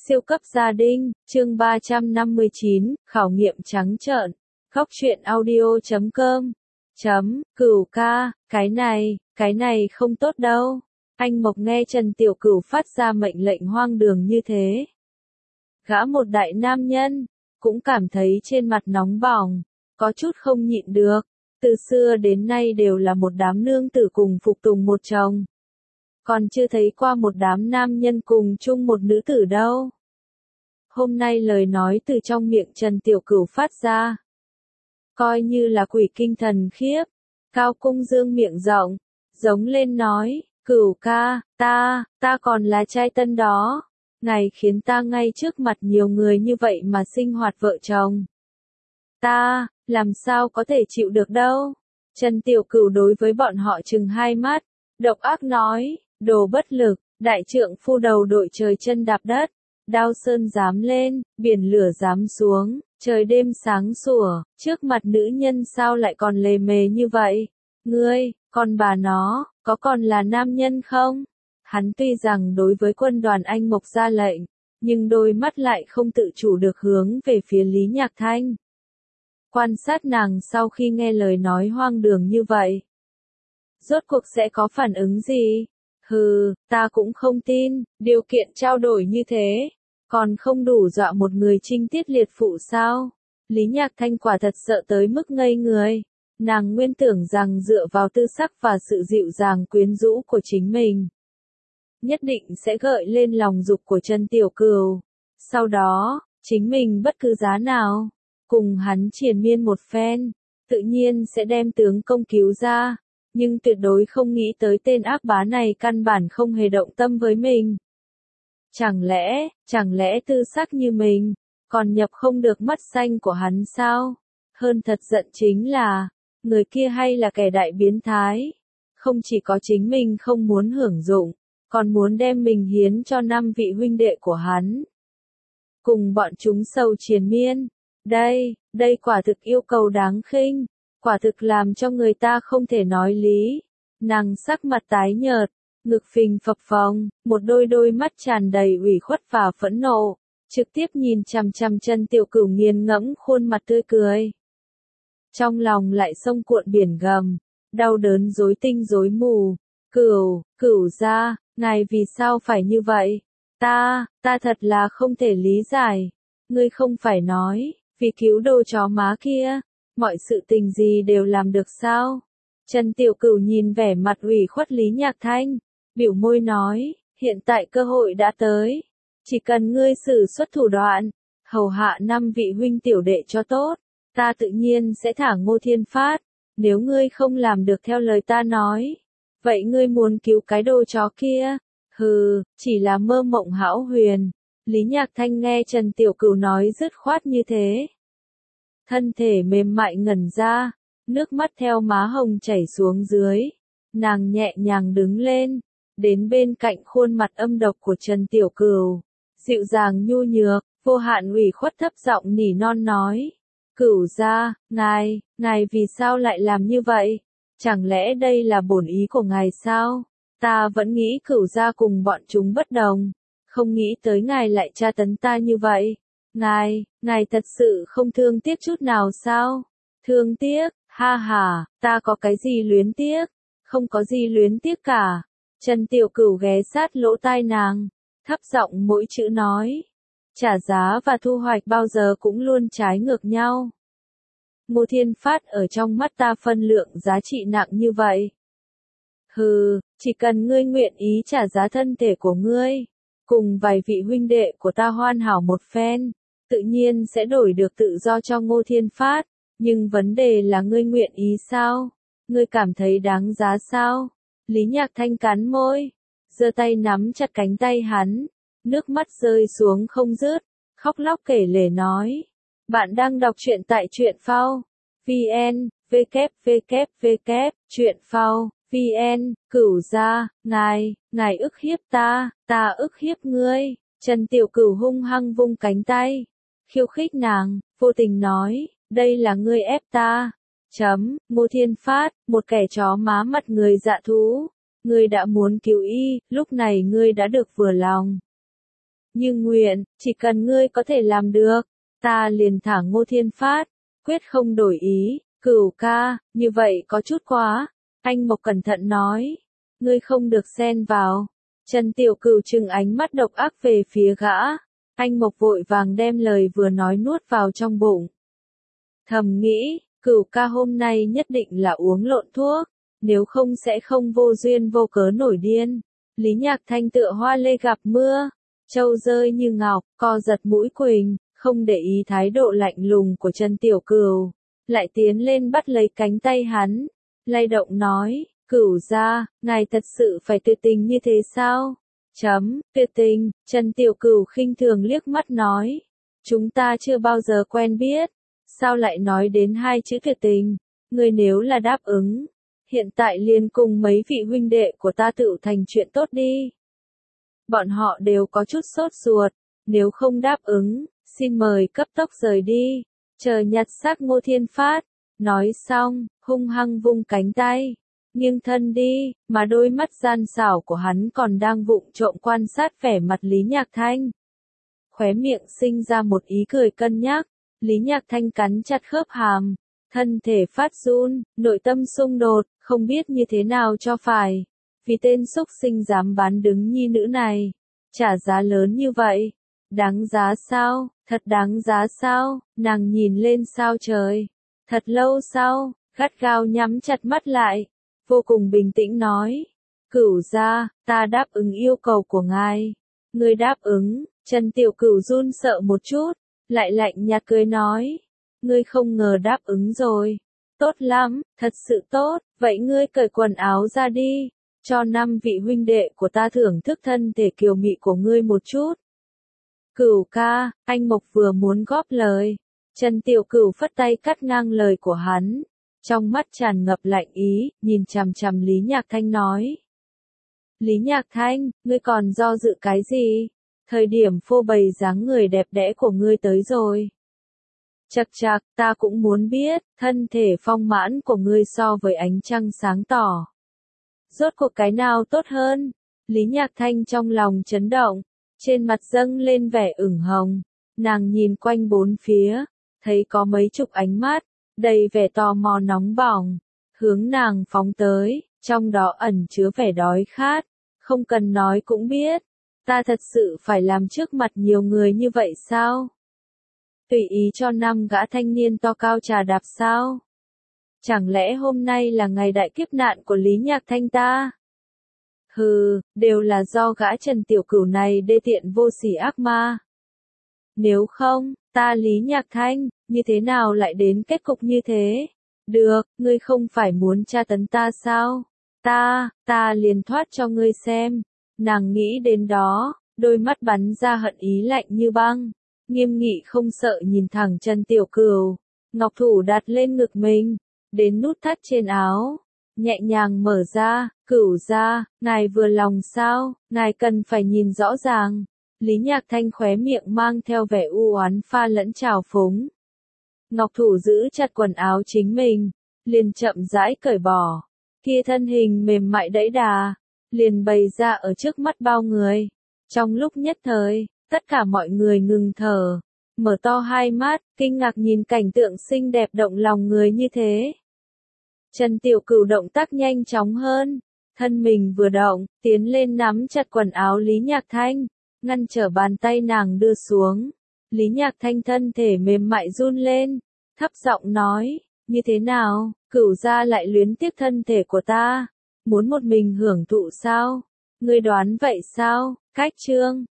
Siêu cấp gia đình, chương 359, khảo nghiệm trắng trợn. Góc truyện audio.com. Cửu ca, cái này không tốt đâu. Anh Mộc nghe Trần Tiểu Cửu phát ra mệnh lệnh hoang đường như thế. Gã một đại nam nhân, cũng cảm thấy trên mặt nóng bỏng, có chút không nhịn được. Từ xưa đến nay đều là một đám nương tử cùng phục tùng một chồng. Còn chưa thấy qua một đám nam nhân cùng chung một nữ tử đâu. Hôm nay lời nói từ trong miệng Trần Tiểu Cửu phát ra. Coi như là quỷ kinh thần khiếp. Cao Cung Dương miệng rộng, giống lên nói, Cửu ca, ta còn là trai tân đó. Ngài khiến ta ngay trước mặt nhiều người như vậy mà sinh hoạt vợ chồng. Ta, làm sao có thể chịu được đâu. Trần Tiểu Cửu đối với bọn họ trừng hai mắt, độc ác nói, đồ bất lực, đại trượng phu đầu đội trời chân đạp đất, đao sơn dám lên, biển lửa dám xuống, trời đêm sáng sủa, trước mặt nữ nhân sao lại còn lề mề như vậy? Ngươi, con bà nó, có còn là nam nhân không? Hắn tuy rằng đối với quân đoàn Anh Mộc ra lệnh, nhưng đôi mắt lại không tự chủ được hướng về phía Lý Nhạc Thanh. Quan sát nàng sau khi nghe lời nói hoang đường như vậy. Rốt cuộc sẽ có phản ứng gì? Hừ, ta cũng không tin, điều kiện trao đổi như thế, còn không đủ dọa một người trinh tiết liệt phụ sao? Lý Nhạc Thanh quả thật sợ tới mức ngây người. Nàng nguyên tưởng rằng dựa vào tư sắc và sự dịu dàng quyến rũ của chính mình, nhất định sẽ gợi lên lòng dục của Trần Tiểu Cửu. Sau đó, chính mình bất cứ giá nào, cùng hắn triền miên một phen, tự nhiên sẽ đem tướng công cứu ra. Nhưng tuyệt đối không nghĩ tới tên ác bá này căn bản không hề động tâm với mình. Chẳng lẽ tư sắc như mình, còn nhập không được mắt xanh của hắn sao? Hơn thật giận chính là, người kia hay là kẻ đại biến thái. Không chỉ có chính mình không muốn hưởng dụng, còn muốn đem mình hiến cho 5 vị huynh đệ của hắn. Cùng bọn chúng sầu triền miên. Đây quả thực yêu cầu đáng khinh. Quả thực làm cho người ta không thể nói lý. Nàng sắc mặt tái nhợt, ngực phình phập phồng, một đôi mắt tràn đầy ủy khuất và phẫn nộ, trực tiếp nhìn chằm chằm Trần Tiểu Cửu nghiền ngẫm khuôn mặt tươi cười. Trong lòng lại sông cuộn biển gầm, đau đớn rối tinh rối mù. Cửu gia, ngài vì sao phải như vậy? Ta thật là không thể lý giải. Ngươi không phải nói, vì cứu đồ chó má kia, mọi sự tình gì đều làm được sao? Trần Tiểu Cửu nhìn vẻ mặt ủy khuất Lý Nhạc Thanh, biểu môi nói, hiện tại cơ hội đã tới. Chỉ cần ngươi sử xuất thủ đoạn, hầu hạ 5 vị huynh tiểu đệ cho tốt, ta tự nhiên sẽ thả Ngô Thiên Phát. Nếu ngươi không làm được theo lời ta nói, vậy ngươi muốn cứu cái đồ chó kia? Hừ, chỉ là mơ mộng hão huyền. Lý Nhạc Thanh nghe Trần Tiểu Cửu nói dứt khoát như thế, thân thể mềm mại ngẩn ra, nước mắt theo má hồng chảy xuống dưới. Nàng nhẹ nhàng đứng lên, đến bên cạnh khuôn mặt âm độc của Trần Tiểu Cửu, dịu dàng nhu nhược, vô hạn ủy khuất thấp giọng nỉ non nói, Cửu gia, ngài vì sao lại làm như vậy? Chẳng lẽ đây là bổn ý của ngài sao? Ta vẫn nghĩ Cửu gia cùng bọn chúng bất đồng, không nghĩ tới ngài lại tra tấn ta như vậy. Ngài thật sự không thương tiếc chút nào sao? Thương tiếc, ha ha, ta có cái gì luyến tiếc? Không có gì luyến tiếc cả. Trần Tiểu Cửu ghé sát lỗ tai nàng, thấp giọng mỗi chữ nói. Trả giá và thu hoạch bao giờ cũng luôn trái ngược nhau. Ngô Thiên Phát ở trong mắt ta phân lượng giá trị nặng như vậy. Hừ, chỉ cần ngươi nguyện ý trả giá thân thể của ngươi, cùng vài vị huynh đệ của ta hoàn hảo một phen, tự nhiên sẽ đổi được tự do cho Ngô Thiên Phát. Nhưng vấn đề là ngươi nguyện ý sao? Ngươi cảm thấy đáng giá sao? Lý Nhạc Thanh cắn môi, giơ tay nắm chặt cánh tay hắn, nước mắt rơi xuống không dứt, khóc lóc kể lể nói. Bạn đang đọc truyện tại truyện phao VN, www, truyện phao VN, Cửu gia, ngài ức hiếp ta ức hiếp ngươi. Trần Tiểu Cửu hung hăng vung cánh tay, khiêu khích nàng, vô tình nói, đây là ngươi ép ta. Ngô Thiên Phát, một kẻ chó má mặt người dạ thú. Ngươi đã muốn cứu y, lúc này ngươi đã được vừa lòng. Như nguyện, chỉ cần ngươi có thể làm được, ta liền thả Ngô Thiên Phát, quyết không đổi ý. Cửu ca, như vậy có chút quá. Anh Mộc cẩn thận nói, ngươi không được xen vào. Trần Tiểu Cửu trừng ánh mắt độc ác về phía gã. Anh Mộc vội vàng đem lời vừa nói nuốt vào trong bụng. Thầm nghĩ, Cửu ca hôm nay nhất định là uống lộn thuốc, nếu không sẽ không vô duyên vô cớ nổi điên. Lý Nhạc Thanh tựa hoa lê gặp mưa, châu rơi như ngọc, co giật mũi quỳnh, không để ý thái độ lạnh lùng của Trần Tiểu Cửu, lại tiến lên bắt lấy cánh tay hắn, lay động nói, Cửu gia, ngài thật sự phải tuyệt tình như thế sao? Tuyệt tình, Trần Tiểu Cửu khinh thường liếc mắt nói, chúng ta chưa bao giờ quen biết, sao lại nói đến hai chữ tuyệt tình, ngươi nếu là đáp ứng, hiện tại liền cùng mấy vị huynh đệ của ta tự thành chuyện tốt đi. Bọn họ đều có chút sốt ruột, nếu không đáp ứng, xin mời cấp tốc rời đi, chờ nhặt xác Ngô Thiên Phát. Nói xong, hung hăng vung cánh tay, nghiêng thân đi, mà đôi mắt gian xảo của hắn còn đang vụng trộm quan sát vẻ mặt Lý Nhạc Thanh. Khóe miệng sinh ra một ý cười cân nhắc, Lý Nhạc Thanh cắn chặt khớp hàm, thân thể phát run, nội tâm xung đột, không biết như thế nào cho phải. Vì tên xúc sinh dám bán đứng nhi nữ này, trả giá lớn như vậy, đáng giá sao, thật đáng giá sao, nàng nhìn lên sao trời. Thật lâu sau, gắt gao nhắm chặt mắt lại, vô cùng bình tĩnh nói, Cửu gia, ta đáp ứng yêu cầu của ngài. Ngươi đáp ứng, Trần Tiểu Cửu run sợ một chút, lại lạnh nhạt cười nói, ngươi không ngờ đáp ứng rồi. Tốt lắm, thật sự tốt, vậy ngươi cởi quần áo ra đi, cho 5 vị huynh đệ của ta thưởng thức thân thể kiều mị của ngươi một chút. Cửu ca, anh Mộc vừa muốn góp lời, Trần Tiểu Cửu phất tay cắt ngang lời của hắn, trong mắt tràn ngập lạnh ý, nhìn chằm chằm Lý Nhạc Thanh nói. Lý Nhạc Thanh, ngươi còn do dự cái gì? Thời điểm phô bày dáng người đẹp đẽ của ngươi tới rồi. Chậc chậc, ta cũng muốn biết, thân thể phong mãn của ngươi so với ánh trăng sáng tỏ. Rốt cuộc cái nào tốt hơn? Lý Nhạc Thanh trong lòng chấn động, trên mặt dâng lên vẻ ửng hồng, nàng nhìn quanh bốn phía, thấy có mấy chục ánh mắt, đầy vẻ tò mò nóng bỏng, hướng nàng phóng tới, trong đó ẩn chứa vẻ đói khát, không cần nói cũng biết, ta thật sự phải làm trước mặt nhiều người như vậy sao? Tùy ý cho 5 gã thanh niên to cao trà đạp sao? Chẳng lẽ hôm nay là ngày đại kiếp nạn của Lý Nhạc Thanh ta? Hừ, đều là do gã Trần Tiểu Cửu này đê tiện vô sỉ ác ma. Nếu không, ta Lý Nhạc Thanh, như thế nào lại đến kết cục như thế? Được, ngươi không phải muốn tra tấn ta sao? Ta liền thoát cho ngươi xem. Nàng nghĩ đến đó, đôi mắt bắn ra hận ý lạnh như băng, nghiêm nghị không sợ nhìn thẳng Trần Tiểu Cửu, ngọc thủ đặt lên ngực mình, đến nút thắt trên áo, nhẹ nhàng mở ra, Cửu gia, ngài vừa lòng sao, ngài cần phải nhìn rõ ràng. Lý Nhạc Thanh khóe miệng mang theo vẻ u oán pha lẫn trào phúng. Ngọc thủ giữ chặt quần áo chính mình, liền chậm rãi cởi bỏ, kia thân hình mềm mại đẫy đà, liền bày ra ở trước mắt bao người. Trong lúc nhất thời, tất cả mọi người ngừng thở, mở to hai mắt, kinh ngạc nhìn cảnh tượng xinh đẹp động lòng người như thế. Trần Tiểu Cửu động tác nhanh chóng hơn, thân mình vừa động, tiến lên nắm chặt quần áo Lý Nhạc Thanh, ngăn trở bàn tay nàng đưa xuống. Lý Nhạc Thanh thân thể mềm mại run lên, thấp giọng nói, như thế nào, Cửu gia lại luyến tiếc thân thể của ta, muốn một mình hưởng thụ sao? Ngươi đoán vậy sao? Cách chương